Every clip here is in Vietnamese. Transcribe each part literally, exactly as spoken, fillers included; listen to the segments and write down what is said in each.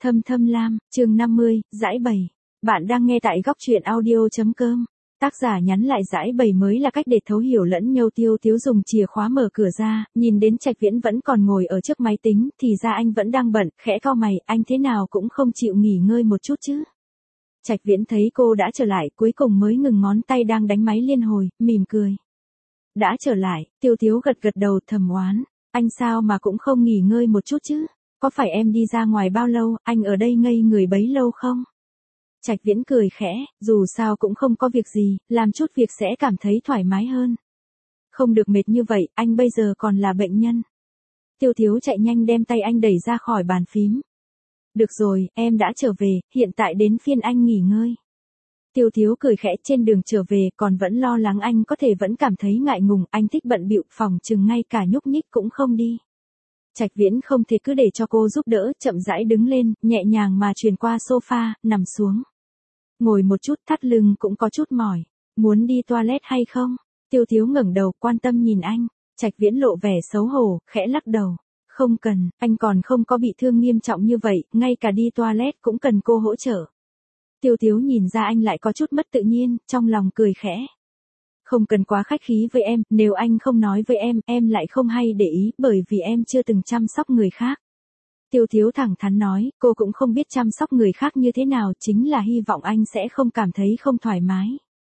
Thâm Thâm Lam, chương năm mươi, giải bày. Bạn đang nghe tại góc truyện audio.com. Tác giả nhắn lại giải bày mới là cách để thấu hiểu lẫn nhau. Tiêu Tiếu dùng chìa khóa mở cửa ra, nhìn đến Trạch Viễn vẫn còn ngồi ở trước máy tính, thì ra anh vẫn đang bận, khẽ cau mày, anh thế nào cũng không chịu nghỉ ngơi một chút chứ. Trạch Viễn thấy cô đã trở lại, cuối cùng mới ngừng ngón tay đang đánh máy liên hồi, mỉm cười. Đã trở lại, Tiêu Tiếu gật gật đầu thầm oán, anh sao mà cũng không nghỉ ngơi một chút chứ. Có phải em đi ra ngoài bao lâu, anh ở đây ngây người bấy lâu không? Trạch Viễn cười khẽ, dù sao cũng không có việc gì, làm chút việc sẽ cảm thấy thoải mái hơn. Không được mệt như vậy, anh bây giờ còn là bệnh nhân. Tiêu Tiếu chạy nhanh đem tay anh đẩy ra khỏi bàn phím. Được rồi, em đã trở về, hiện tại đến phiên anh nghỉ ngơi. Tiêu Tiếu cười khẽ, trên đường trở về còn vẫn lo lắng anh có thể vẫn cảm thấy ngại ngùng, anh thích bận bịu, phòng chừng ngay cả nhúc nhích cũng không đi. Trạch Viễn không thể cứ để cho cô giúp đỡ, chậm rãi đứng lên, nhẹ nhàng mà truyền qua sofa, nằm xuống. Ngồi một chút, thắt lưng cũng có chút mỏi. Muốn đi toilet hay không? Tiêu Tiếu ngẩng đầu, quan tâm nhìn anh. Trạch Viễn lộ vẻ xấu hổ, khẽ lắc đầu. Không cần, anh còn không có bị thương nghiêm trọng như vậy, ngay cả đi toilet cũng cần cô hỗ trợ. Tiêu Tiếu nhìn ra anh lại có chút mất tự nhiên, trong lòng cười khẽ. Không cần quá khách khí với em, nếu anh không nói với em, em lại không hay để ý, bởi vì em chưa từng chăm sóc người khác. Tiêu Tiếu thẳng thắn nói, cô cũng không biết chăm sóc người khác như thế nào, chính là hy vọng anh sẽ không cảm thấy không thoải mái.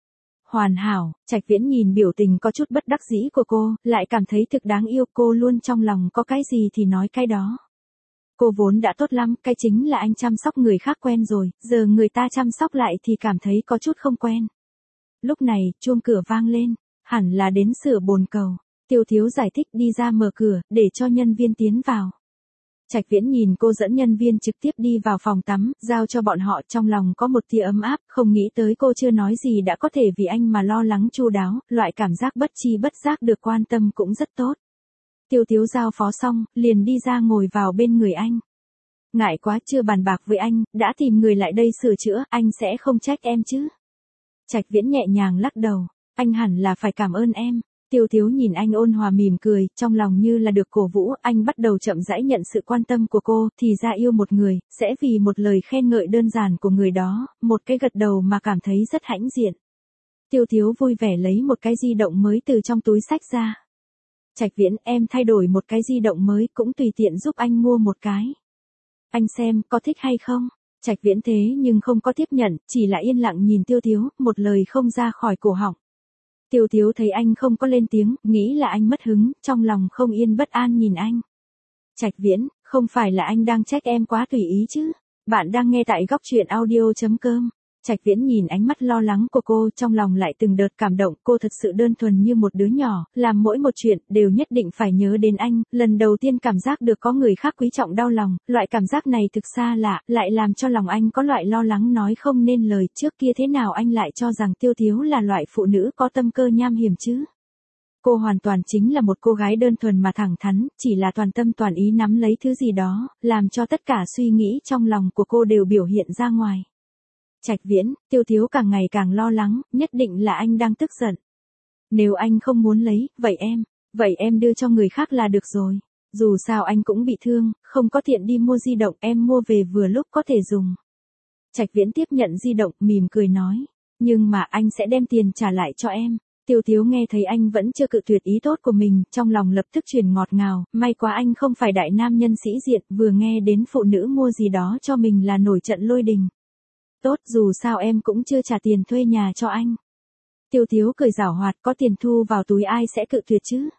Hoàn hảo, Trạch Viễn nhìn biểu tình có chút bất đắc dĩ của cô, lại cảm thấy thực đáng yêu, cô luôn trong lòng có cái gì thì nói cái đó. Cô vốn đã tốt lắm, cái chính là anh chăm sóc người khác quen rồi, giờ người ta chăm sóc lại thì cảm thấy có chút không quen. Lúc này, chuông cửa vang lên, hẳn là đến sửa bồn cầu. Tiêu Tiếu giải thích đi ra mở cửa, để cho nhân viên tiến vào. Trạch Viễn nhìn cô dẫn nhân viên trực tiếp đi vào phòng tắm, giao cho bọn họ, trong lòng có một tia ấm áp, không nghĩ tới cô chưa nói gì đã có thể vì anh mà lo lắng chu đáo, loại cảm giác bất chi bất giác được quan tâm cũng rất tốt. Tiêu Tiếu giao phó xong, liền đi ra ngồi vào bên người anh. Ngại quá chưa bàn bạc với anh, đã tìm người lại đây sửa chữa, anh sẽ không trách em chứ. Trạch Viễn nhẹ nhàng lắc đầu, anh hẳn là phải cảm ơn em. Tiêu Tiếu nhìn anh ôn hòa mỉm cười, trong lòng như là được cổ vũ, anh bắt đầu chậm rãi nhận sự quan tâm của cô, thì ra yêu một người, sẽ vì một lời khen ngợi đơn giản của người đó, một cái gật đầu mà cảm thấy rất hãnh diện. Tiêu Tiếu vui vẻ lấy một cái di động mới từ trong túi xách ra. Trạch Viễn, em thay đổi một cái di động mới, cũng tùy tiện giúp anh mua một cái. Anh xem, có thích hay không? Trạch Viễn thế nhưng không có tiếp nhận, chỉ là yên lặng nhìn Tiêu Tiếu, một lời không ra khỏi cổ họng. Tiêu Tiếu thấy anh không có lên tiếng, nghĩ là anh mất hứng, trong lòng không yên bất an nhìn anh. Trạch Viễn, không phải là anh đang trách em quá tùy ý chứ? Bạn đang nghe tại góc truyện audio.com. Trạch Viễn nhìn ánh mắt lo lắng của cô, trong lòng lại từng đợt cảm động, cô thật sự đơn thuần như một đứa nhỏ, làm mỗi một chuyện, đều nhất định phải nhớ đến anh, lần đầu tiên cảm giác được có người khác quý trọng đau lòng, loại cảm giác này thực xa lạ, lại làm cho lòng anh có loại lo lắng nói không nên lời, trước kia thế nào anh lại cho rằng Tiêu Tiếu là loại phụ nữ có tâm cơ nham hiểm chứ. Cô hoàn toàn chính là một cô gái đơn thuần mà thẳng thắn, chỉ là toàn tâm toàn ý nắm lấy thứ gì đó, làm cho tất cả suy nghĩ trong lòng của cô đều biểu hiện ra ngoài. Trạch Viễn, Tiêu Tiếu càng ngày càng lo lắng, nhất định là anh đang tức giận. Nếu anh không muốn lấy, vậy em, vậy em đưa cho người khác là được rồi. Dù sao anh cũng bị thương, không có tiện đi mua di động, em mua về vừa lúc có thể dùng. Trạch Viễn tiếp nhận di động, mỉm cười nói, nhưng mà anh sẽ đem tiền trả lại cho em. Tiêu Tiếu nghe thấy anh vẫn chưa cự tuyệt ý tốt của mình, trong lòng lập tức truyền ngọt ngào, may quá anh không phải đại nam nhân sĩ diện, vừa nghe đến phụ nữ mua gì đó cho mình là nổi trận lôi đình. Tốt, dù sao em cũng chưa trả tiền thuê nhà cho anh. Tiêu Tiếu cười giảo hoạt, có tiền thu vào túi ai sẽ cự tuyệt chứ.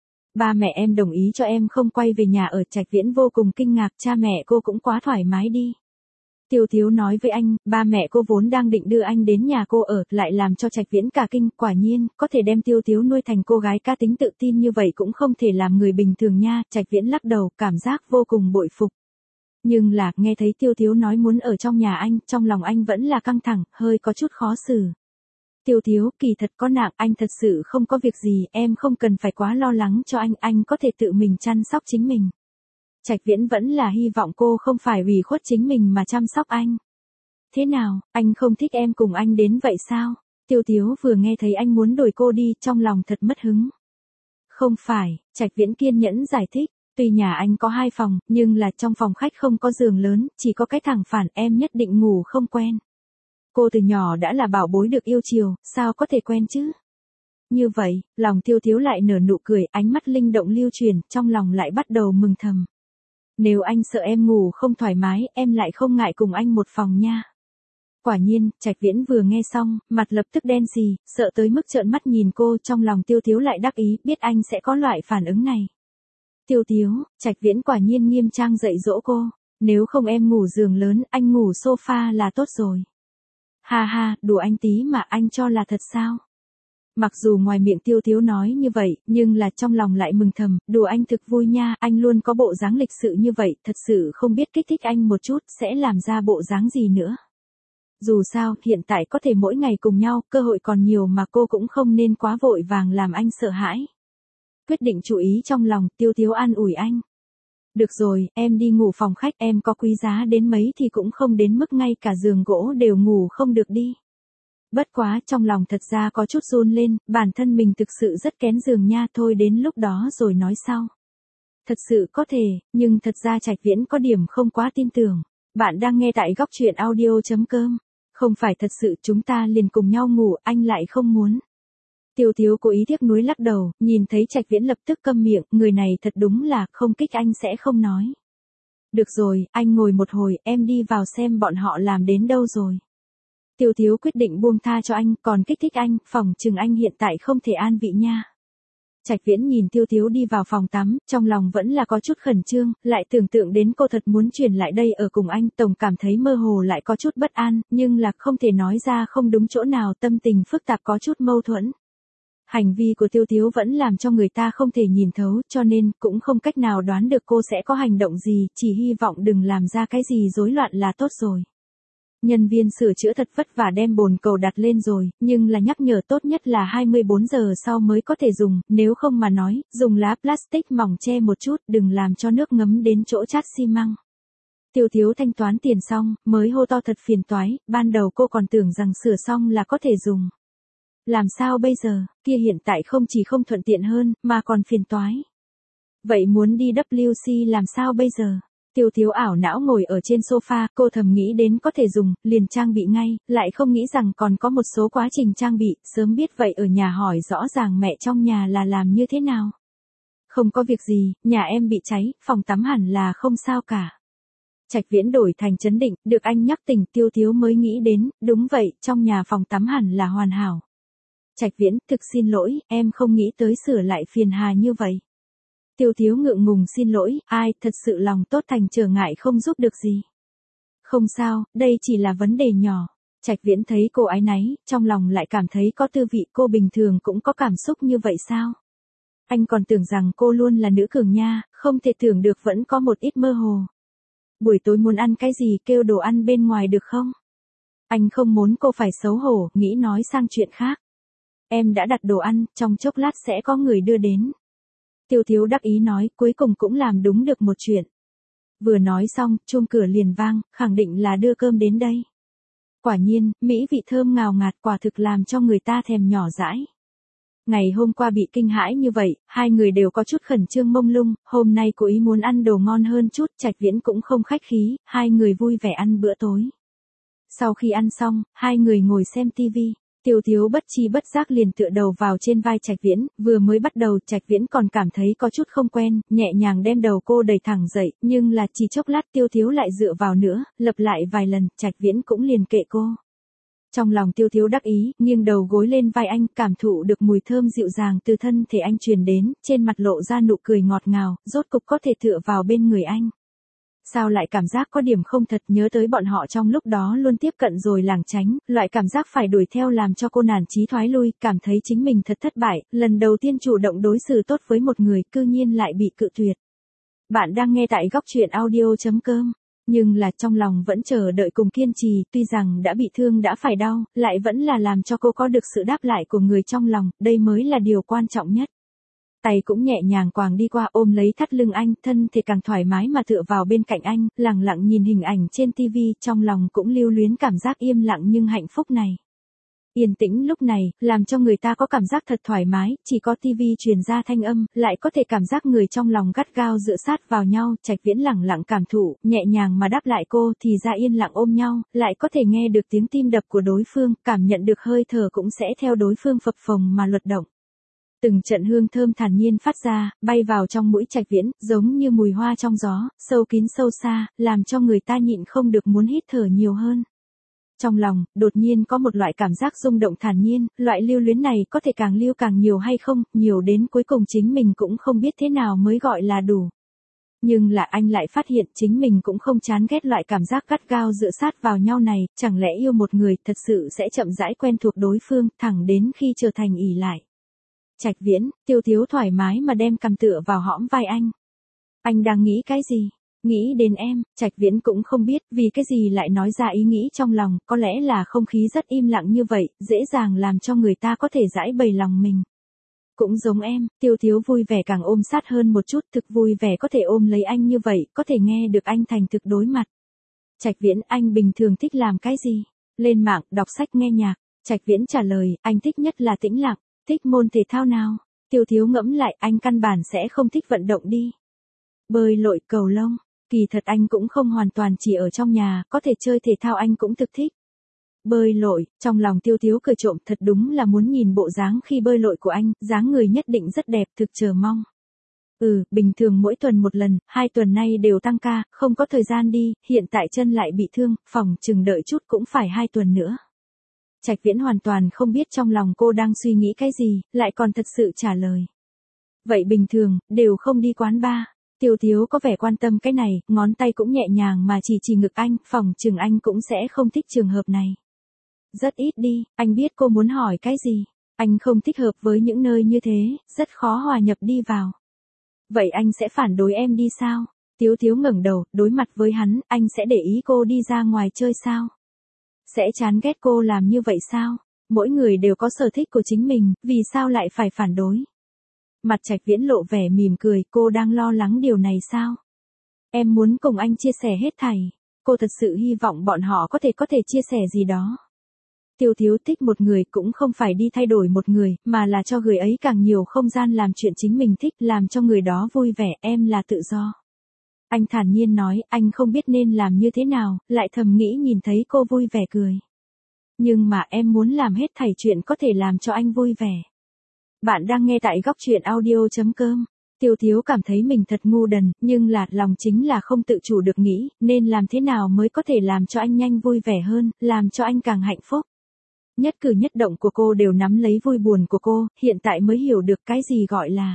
Ba mẹ em đồng ý cho em không quay về nhà ở. Trạch Viễn vô cùng kinh ngạc, cha mẹ cô cũng quá thoải mái đi. Tiêu Tiếu nói với anh, ba mẹ cô vốn đang định đưa anh đến nhà cô ở, lại làm cho Trạch Viễn cả kinh, quả nhiên, có thể đem Tiêu Tiếu nuôi thành cô gái cá tính tự tin như vậy cũng không thể làm người bình thường nha. Trạch Viễn lắc đầu, cảm giác vô cùng bội phục. Nhưng là, nghe thấy Tiêu Tiếu nói muốn ở trong nhà anh, trong lòng anh vẫn là căng thẳng, hơi có chút khó xử. Tiêu Tiếu, kỳ thật có nặng, anh thật sự không có việc gì, em không cần phải quá lo lắng cho anh, anh có thể tự mình chăm sóc chính mình. Trạch Viễn vẫn là hy vọng cô không phải ủy khuất chính mình mà chăm sóc anh. Thế nào, anh không thích em cùng anh đến vậy sao? Tiêu Tiếu vừa nghe thấy anh muốn đuổi cô đi, trong lòng thật mất hứng. Không phải, Trạch Viễn kiên nhẫn giải thích. Tuy nhà anh có hai phòng, nhưng là trong phòng khách không có giường lớn, chỉ có cái thẳng phản, em nhất định ngủ không quen. Cô từ nhỏ đã là bảo bối được yêu chiều, sao có thể quen chứ? Như vậy, lòng Tiêu Tiếu lại nở nụ cười, ánh mắt linh động lưu truyền, trong lòng lại bắt đầu mừng thầm. Nếu anh sợ em ngủ không thoải mái, em lại không ngại cùng anh một phòng nha. Quả nhiên, Trạch Viễn vừa nghe xong, mặt lập tức đen xì, sợ tới mức trợn mắt nhìn cô, trong lòng Tiêu Tiếu lại đắc ý, biết anh sẽ có loại phản ứng này. Tiêu Tiếu, Trạch Viễn quả nhiên nghiêm trang dạy dỗ cô, nếu không em ngủ giường lớn, anh ngủ sofa là tốt rồi. Ha ha, đùa anh tí mà anh cho là thật sao? Mặc dù ngoài miệng Tiêu Tiếu nói như vậy, nhưng là trong lòng lại mừng thầm, đùa anh thực vui nha, anh luôn có bộ dáng lịch sự như vậy, thật sự không biết kích thích anh một chút, sẽ làm ra bộ dáng gì nữa. Dù sao, hiện tại có thể mỗi ngày cùng nhau, cơ hội còn nhiều mà cô cũng không nên quá vội vàng làm anh sợ hãi. Quyết định chú ý trong lòng, Tiêu Tiếu an ủi anh. Được rồi, em đi ngủ phòng khách, em có quý giá đến mấy thì cũng không đến mức ngay cả giường gỗ đều ngủ không được đi. Bất quá, trong lòng thật ra có chút run lên, bản thân mình thực sự rất kén giường nha, thôi đến lúc đó rồi nói sau. Thật sự có thể, nhưng thật ra Trạch Viễn có điểm không quá tin tưởng. Bạn đang nghe tại góc truyện audio chấm com. Không phải thật sự chúng ta liền cùng nhau ngủ, anh lại không muốn. Tiêu Tiếu cố ý tiếc nuối lắc đầu, nhìn thấy Trạch Viễn lập tức câm miệng, người này thật đúng là không kích anh sẽ không nói. Được rồi, anh ngồi một hồi, em đi vào xem bọn họ làm đến đâu rồi. Tiêu Tiếu quyết định buông tha cho anh, còn kích thích anh, phòng chừng anh hiện tại không thể an vị nha. Trạch Viễn nhìn Tiêu Tiếu đi vào phòng tắm, trong lòng vẫn là có chút khẩn trương, lại tưởng tượng đến cô thật muốn chuyển lại đây ở cùng anh, tổng cảm thấy mơ hồ lại có chút bất an, nhưng là không thể nói ra không đúng chỗ nào, tâm tình phức tạp có chút mâu thuẫn. Hành vi của Tiêu Tiếu vẫn làm cho người ta không thể nhìn thấu, cho nên cũng không cách nào đoán được cô sẽ có hành động gì, chỉ hy vọng đừng làm ra cái gì rối loạn là tốt rồi. Nhân viên sửa chữa thật vất vả đem bồn cầu đặt lên rồi, nhưng là nhắc nhở tốt nhất là hai mươi bốn giờ sau mới có thể dùng, nếu không mà nói, dùng lá plastic mỏng che một chút, đừng làm cho nước ngấm đến chỗ chát xi măng. Tiêu Tiếu thanh toán tiền xong, mới hô to thật phiền toái, ban đầu cô còn tưởng rằng sửa xong là có thể dùng. Làm sao bây giờ, kia hiện tại không chỉ không thuận tiện hơn, mà còn phiền toái. Vậy muốn đi W C làm sao bây giờ? Tiêu Tiếu ảo não ngồi ở trên sofa, cô thầm nghĩ đến có thể dùng, liền trang bị ngay, lại không nghĩ rằng còn có một số quá trình trang bị, sớm biết vậy ở nhà hỏi rõ ràng mẹ trong nhà là làm như thế nào. Không có việc gì, nhà em bị cháy, phòng tắm hẳn là không sao cả. Trạch Viễn đổi thành trấn định, được anh nhắc tỉnh, Tiêu Tiếu mới nghĩ đến, đúng vậy, trong nhà phòng tắm hẳn là hoàn hảo. Trạch Viễn, thực xin lỗi, em không nghĩ tới sửa lại phiền hà như vậy. Tiêu Tiếu ngượng ngùng xin lỗi, ai, thật sự lòng tốt thành trở ngại không giúp được gì. Không sao, đây chỉ là vấn đề nhỏ. Trạch Viễn thấy cô áy náy, trong lòng lại cảm thấy có tư vị, cô bình thường cũng có cảm xúc như vậy sao? Anh còn tưởng rằng cô luôn là nữ cường nha, không thể tưởng được vẫn có một ít mơ hồ. Buổi tối muốn ăn cái gì, kêu đồ ăn bên ngoài được không? Anh không muốn cô phải xấu hổ, nghĩ nói sang chuyện khác. Em đã đặt đồ ăn, trong chốc lát sẽ có người đưa đến. Tiêu Tiếu đắc ý nói, cuối cùng cũng làm đúng được một chuyện. Vừa nói xong, chuông cửa liền vang, khẳng định là đưa cơm đến đây. Quả nhiên, mỹ vị thơm ngào ngạt, quả thực làm cho người ta thèm nhỏ dãi. Ngày hôm qua bị kinh hãi như vậy, hai người đều có chút khẩn trương mông lung, hôm nay cố ý muốn ăn đồ ngon hơn chút, Trạch Viễn cũng không khách khí, hai người vui vẻ ăn bữa tối. Sau khi ăn xong, hai người ngồi xem tivi. Tiêu Tiếu bất chi bất giác liền tựa đầu vào trên vai Trạch Viễn, vừa mới bắt đầu Trạch Viễn còn cảm thấy có chút không quen, nhẹ nhàng đem đầu cô đẩy thẳng dậy, nhưng là chỉ chốc lát Tiêu Tiếu lại dựa vào nữa, lặp lại vài lần, Trạch Viễn cũng liền kệ cô. Trong lòng Tiêu Tiếu đắc ý, nghiêng đầu gối lên vai anh, cảm thụ được mùi thơm dịu dàng từ thân thể anh truyền đến, trên mặt lộ ra nụ cười ngọt ngào, rốt cục có thể tựa vào bên người anh. Sao lại cảm giác có điểm không thật, nhớ tới bọn họ trong lúc đó luôn tiếp cận rồi lảng tránh, loại cảm giác phải đuổi theo làm cho cô nản chí thoái lui, cảm thấy chính mình thật thất bại, lần đầu tiên chủ động đối xử tốt với một người, cư nhiên lại bị cự tuyệt. Bạn đang nghe tại góc truyện audio chấm com, nhưng là trong lòng vẫn chờ đợi cùng kiên trì, tuy rằng đã bị thương đã phải đau, lại vẫn là làm cho cô có được sự đáp lại của người trong lòng, đây mới là điều quan trọng nhất. Tay cũng nhẹ nhàng quàng đi qua ôm lấy thắt lưng anh, thân thể càng thoải mái mà tựa vào bên cạnh anh, lặng lặng nhìn hình ảnh trên tivi, trong lòng cũng lưu luyến cảm giác im lặng nhưng hạnh phúc này. Yên tĩnh lúc này, làm cho người ta có cảm giác thật thoải mái, chỉ có tivi truyền ra thanh âm, lại có thể cảm giác người trong lòng gắt gao dựa sát vào nhau, Trạch Viễn lẳng lặng cảm thụ, nhẹ nhàng mà đáp lại cô, thì ra yên lặng ôm nhau, lại có thể nghe được tiếng tim đập của đối phương, cảm nhận được hơi thở cũng sẽ theo đối phương phập phồng mà luật động. Từng trận hương thơm thản nhiên phát ra, bay vào trong mũi Trạch Viễn, giống như mùi hoa trong gió, sâu kín sâu xa, làm cho người ta nhịn không được muốn hít thở nhiều hơn. Trong lòng, đột nhiên có một loại cảm giác rung động thản nhiên, loại lưu luyến này có thể càng lưu càng nhiều hay không, nhiều đến cuối cùng chính mình cũng không biết thế nào mới gọi là đủ. Nhưng là anh lại phát hiện chính mình cũng không chán ghét loại cảm giác gắt gao dựa sát vào nhau này, chẳng lẽ yêu một người thật sự sẽ chậm rãi quen thuộc đối phương, thẳng đến khi trở thành ỷ lại. Trạch Viễn, Tiêu Thiếu thoải mái mà đem cằm tựa vào hõm vai anh. Anh đang nghĩ cái gì? Nghĩ đến em, Trạch Viễn cũng không biết vì cái gì lại nói ra ý nghĩ trong lòng, có lẽ là không khí rất im lặng như vậy, dễ dàng làm cho người ta có thể giải bày lòng mình. Cũng giống em, Tiêu Thiếu vui vẻ càng ôm sát hơn một chút, thực vui vẻ có thể ôm lấy anh như vậy, có thể nghe được anh thành thực đối mặt. Trạch Viễn, anh bình thường thích làm cái gì? Lên mạng, đọc sách, nghe nhạc. Trạch Viễn trả lời, anh thích nhất là tĩnh lặng. Thích môn thể thao nào? Tiêu Thiếu ngẫm lại, anh căn bản sẽ không thích vận động đi. Bơi lội, cầu lông. Kỳ thật anh cũng không hoàn toàn chỉ ở trong nhà, có thể chơi thể thao anh cũng thực thích. Bơi lội, trong lòng Tiêu Thiếu cười trộm, thật đúng là muốn nhìn bộ dáng khi bơi lội của anh, dáng người nhất định rất đẹp, thực chờ mong. Ừ, bình thường mỗi tuần một lần, hai tuần nay đều tăng ca, không có thời gian đi, hiện tại chân lại bị thương, phòng chừng đợi chút cũng phải hai tuần nữa. Trạch Viễn hoàn toàn không biết trong lòng cô đang suy nghĩ cái gì, lại còn thật sự trả lời. Vậy bình thường, đều không đi quán bar. Tiêu Thiếu có vẻ quan tâm cái này, ngón tay cũng nhẹ nhàng mà chỉ chỉ ngực anh, phòng chừng anh cũng sẽ không thích trường hợp này. Rất ít đi, anh biết cô muốn hỏi cái gì. Anh không thích hợp với những nơi như thế, rất khó hòa nhập đi vào. Vậy anh sẽ phản đối em đi sao? Tiêu Thiếu ngẩng đầu, đối mặt với hắn, anh sẽ để ý cô đi ra ngoài chơi sao? Sẽ chán ghét cô làm như vậy sao? Mỗi người đều có sở thích của chính mình, vì sao lại phải phản đối? Mặt Trạch Viễn lộ vẻ mỉm cười, cô đang lo lắng điều này sao? Em muốn cùng anh chia sẻ hết thảy. Cô thật sự hy vọng bọn họ có thể có thể chia sẻ gì đó. Tiêu Thiếu thích một người cũng không phải đi thay đổi một người, mà là cho người ấy càng nhiều không gian làm chuyện chính mình thích, làm cho người đó vui vẻ, em là tự do. Anh thản nhiên nói, anh không biết nên làm như thế nào, lại thầm nghĩ nhìn thấy cô vui vẻ cười. Nhưng mà em muốn làm hết thảy chuyện có thể làm cho anh vui vẻ. Bạn đang nghe tại góc truyện audio chấm com. Tiêu Thiếu cảm thấy mình thật ngu đần, nhưng là lòng chính là không tự chủ được nghĩ, nên làm thế nào mới có thể làm cho anh nhanh vui vẻ hơn, làm cho anh càng hạnh phúc. Nhất cử nhất động của cô đều nắm lấy vui buồn của cô, hiện tại mới hiểu được cái gì gọi là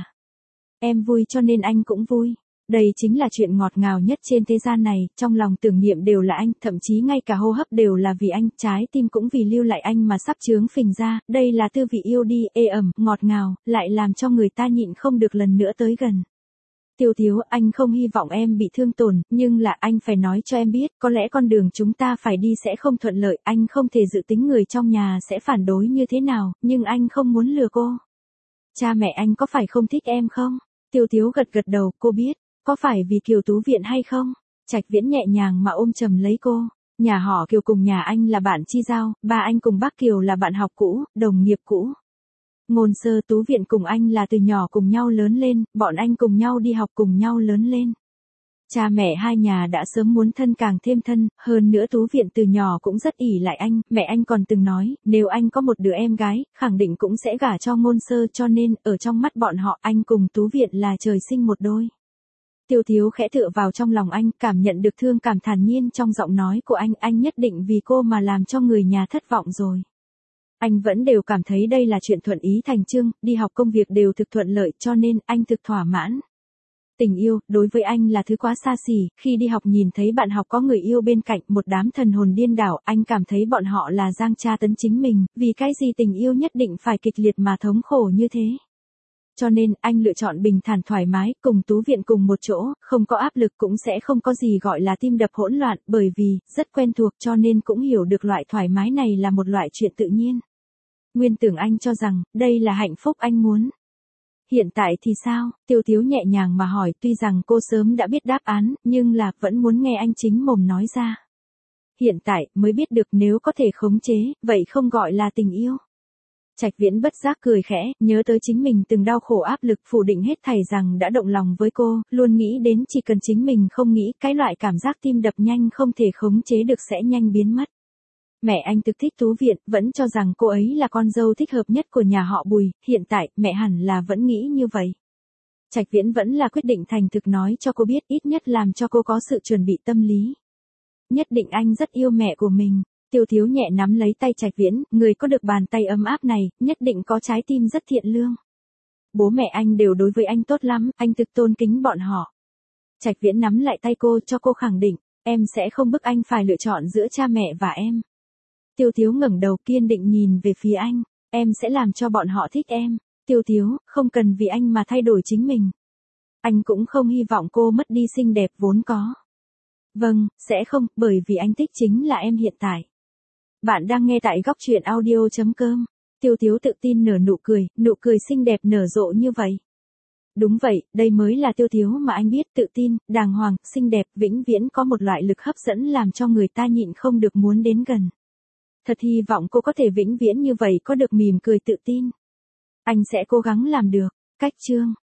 em vui cho nên anh cũng vui. Đây chính là chuyện ngọt ngào nhất trên thế gian này, trong lòng tưởng niệm đều là anh, thậm chí ngay cả hô hấp đều là vì anh, trái tim cũng vì lưu lại anh mà sắp chướng phình ra, đây là tư vị yêu đi, ê ẩm, ngọt ngào, lại làm cho người ta nhịn không được lần nữa tới gần. Tiêu Thiếu, anh không hy vọng em bị thương tổn, nhưng là anh phải nói cho em biết, có lẽ con đường chúng ta phải đi sẽ không thuận lợi, anh không thể dự tính người trong nhà sẽ phản đối như thế nào, nhưng anh không muốn lừa cô. Cha mẹ anh có phải không thích em không? Tiêu Thiếu gật gật đầu, cô biết. Có phải vì Kiều Tú Viện hay không? Trạch Viễn nhẹ nhàng mà ôm chầm lấy cô. Nhà họ Kiều cùng nhà anh là bạn chi giao, ba anh cùng bác Kiều là bạn học cũ, đồng nghiệp cũ. Ngôn Sơ Tú Viện cùng anh là từ nhỏ cùng nhau lớn lên, bọn anh cùng nhau đi học cùng nhau lớn lên. Cha mẹ hai nhà đã sớm muốn thân càng thêm thân, hơn nữa Tú Viện từ nhỏ cũng rất ỷ lại anh, mẹ anh còn từng nói, nếu anh có một đứa em gái, khẳng định cũng sẽ gả cho Ngôn Sơ, cho nên, ở trong mắt bọn họ, anh cùng Tú Viện là trời sinh một đôi. Tiêu Thiếu khẽ tựa vào trong lòng anh, cảm nhận được thương cảm thản nhiên trong giọng nói của anh, anh nhất định vì cô mà làm cho người nhà thất vọng rồi. Anh vẫn đều cảm thấy đây là chuyện thuận ý thành chương, đi học công việc đều thực thuận lợi cho nên anh thực thỏa mãn. Tình yêu, đối với anh là thứ quá xa xỉ, khi đi học nhìn thấy bạn học có người yêu bên cạnh, một đám thần hồn điên đảo, anh cảm thấy bọn họ là giang tra tấn chính mình, vì cái gì tình yêu nhất định phải kịch liệt mà thống khổ như thế. Cho nên, anh lựa chọn bình thản thoải mái, cùng Tú Viện cùng một chỗ, không có áp lực cũng sẽ không có gì gọi là tim đập hỗn loạn, bởi vì, rất quen thuộc cho nên cũng hiểu được loại thoải mái này là một loại chuyện tự nhiên. Nguyên tưởng anh cho rằng, đây là hạnh phúc anh muốn. Hiện tại thì sao? Tiêu Thiếu nhẹ nhàng mà hỏi, tuy rằng cô sớm đã biết đáp án, nhưng là, vẫn muốn nghe anh chính mồm nói ra. hiện tại mới biết được nếu có thể khống chế, vậy không gọi là tình yêu. Trạch Viễn bất giác cười khẽ, nhớ tới chính mình từng đau khổ áp lực phủ định hết thảy rằng đã động lòng với cô, luôn nghĩ đến chỉ cần chính mình không nghĩ, cái loại cảm giác tim đập nhanh không thể khống chế được sẽ nhanh biến mất. Mẹ anh thực thích Tú Viện, vẫn cho rằng cô ấy là con dâu thích hợp nhất của nhà họ Bùi, hiện tại, mẹ hẳn là vẫn nghĩ như vậy. Trạch Viễn vẫn là quyết định thành thực nói cho cô biết, ít nhất làm cho cô có sự chuẩn bị tâm lý. Nhất định anh rất yêu mẹ của mình. Tiêu Thiếu nhẹ nắm lấy tay Trạch Viễn, người có được bàn tay ấm áp này, nhất định có trái tim rất thiện lương. Bố mẹ anh đều đối với anh tốt lắm, anh thực tôn kính bọn họ. Trạch Viễn nắm lại tay cô cho cô khẳng định, em sẽ không bức anh phải lựa chọn giữa cha mẹ và em. Tiêu Thiếu ngẩng đầu kiên định nhìn về phía anh, em sẽ làm cho bọn họ thích em. Tiêu Thiếu, không cần vì anh mà thay đổi chính mình. Anh cũng không hy vọng cô mất đi xinh đẹp vốn có. Vâng, sẽ không, bởi vì anh thích chính là em hiện tại. Bạn đang nghe tại góc truyện audio chấm com. Tiêu Thiếu tự tin nở nụ cười, nụ cười xinh đẹp nở rộ như vậy. Đúng vậy, đây mới là Tiêu Thiếu mà anh biết, tự tin, đàng hoàng, xinh đẹp, vĩnh viễn có một loại lực hấp dẫn làm cho người ta nhịn không được muốn đến gần. Thật hy vọng cô có thể vĩnh viễn như vậy, có được mỉm cười tự tin. Anh sẽ cố gắng làm được. Cách chương